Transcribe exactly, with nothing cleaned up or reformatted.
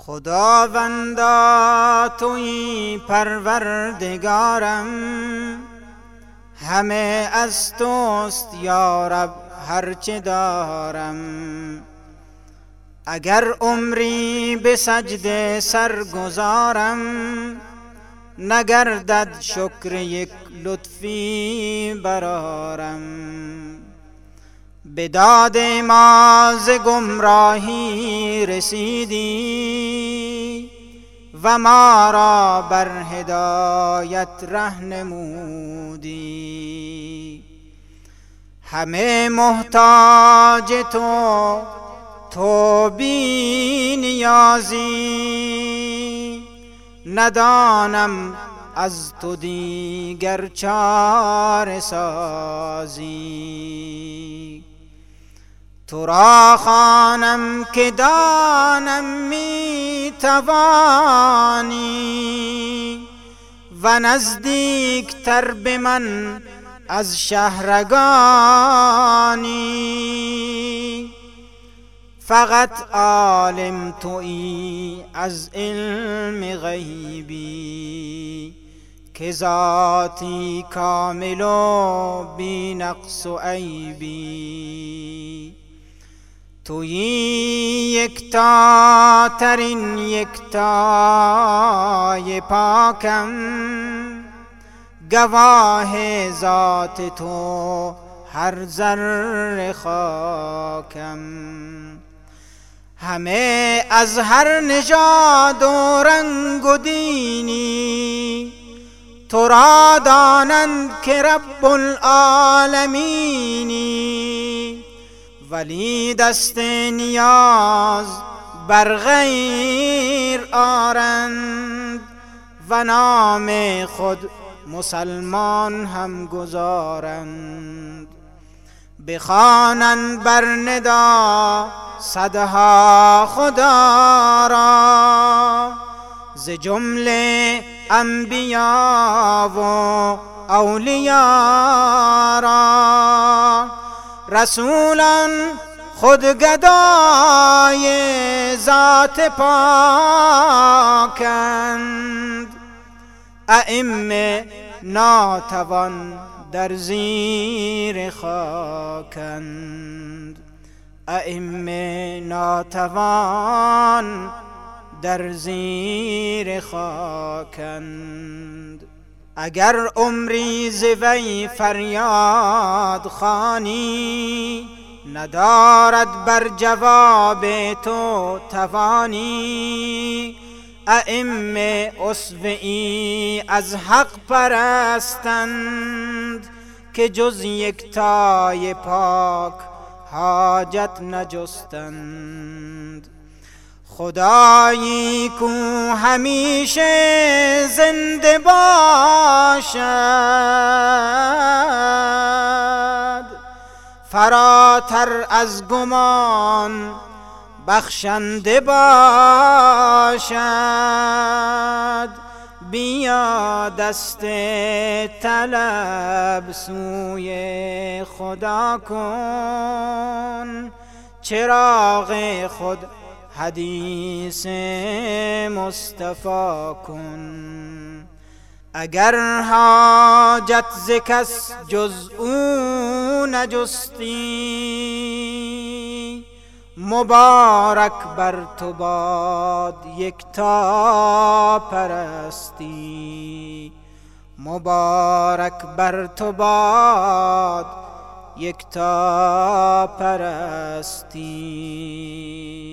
خداوندا تویی پروردگارم، همه از توست یا رب هرچه دارم. اگر عمری به سجده سر گذارم، نگردد شکر یک لطفی برارم. به داد ما ز گمراهی رسیدی و ما را بر هدایت رهنمودی. همه محتاج تو، تو بی نیازی، ندانم از تو دیگر چاره سازی. تو را خوانم که دانم می توانی و نزدیک تر به من از شهرگانی. فقط عالم تویی از علم غیبی، که ذاتی کامل و بی نقص و عیبی. تویی یکتا ترین یکتای پاکم، گواه ذات تو هر ذره خاکم. همه از هر نژاد و رنگ و دینی، تو را دانند که رب العالمینی. ولی دست نیاز بر غیر آرند و نام خود مسلمان هم گذارند. بخوانند بر ندا صدها خدا را، ز جمله انبیا و اولیا را. رسولان خود گدای ذات پاکند، ائمه ناتوان در زیر خاکند. ائمه ناتوان در زیر خاکند. اگر عمری ز وی فریاد خوانی، ندارد بر جواب تو توانی. ائمه اسوه‌ای از حق پرستند، که جز یکتای پاک حاجت نجستند. خدایی کو همیشه زنده باشد، فراتر از گمان بخشنده باشد. بیا دست طلب سوی خدا کن، چراغ خود حدیث مصطفی کن. اگر حاجت ز کس جز او نجستی، مبارک بر تو باد یکتا پرستی. مبارک بر تو باد یکتا پرستی.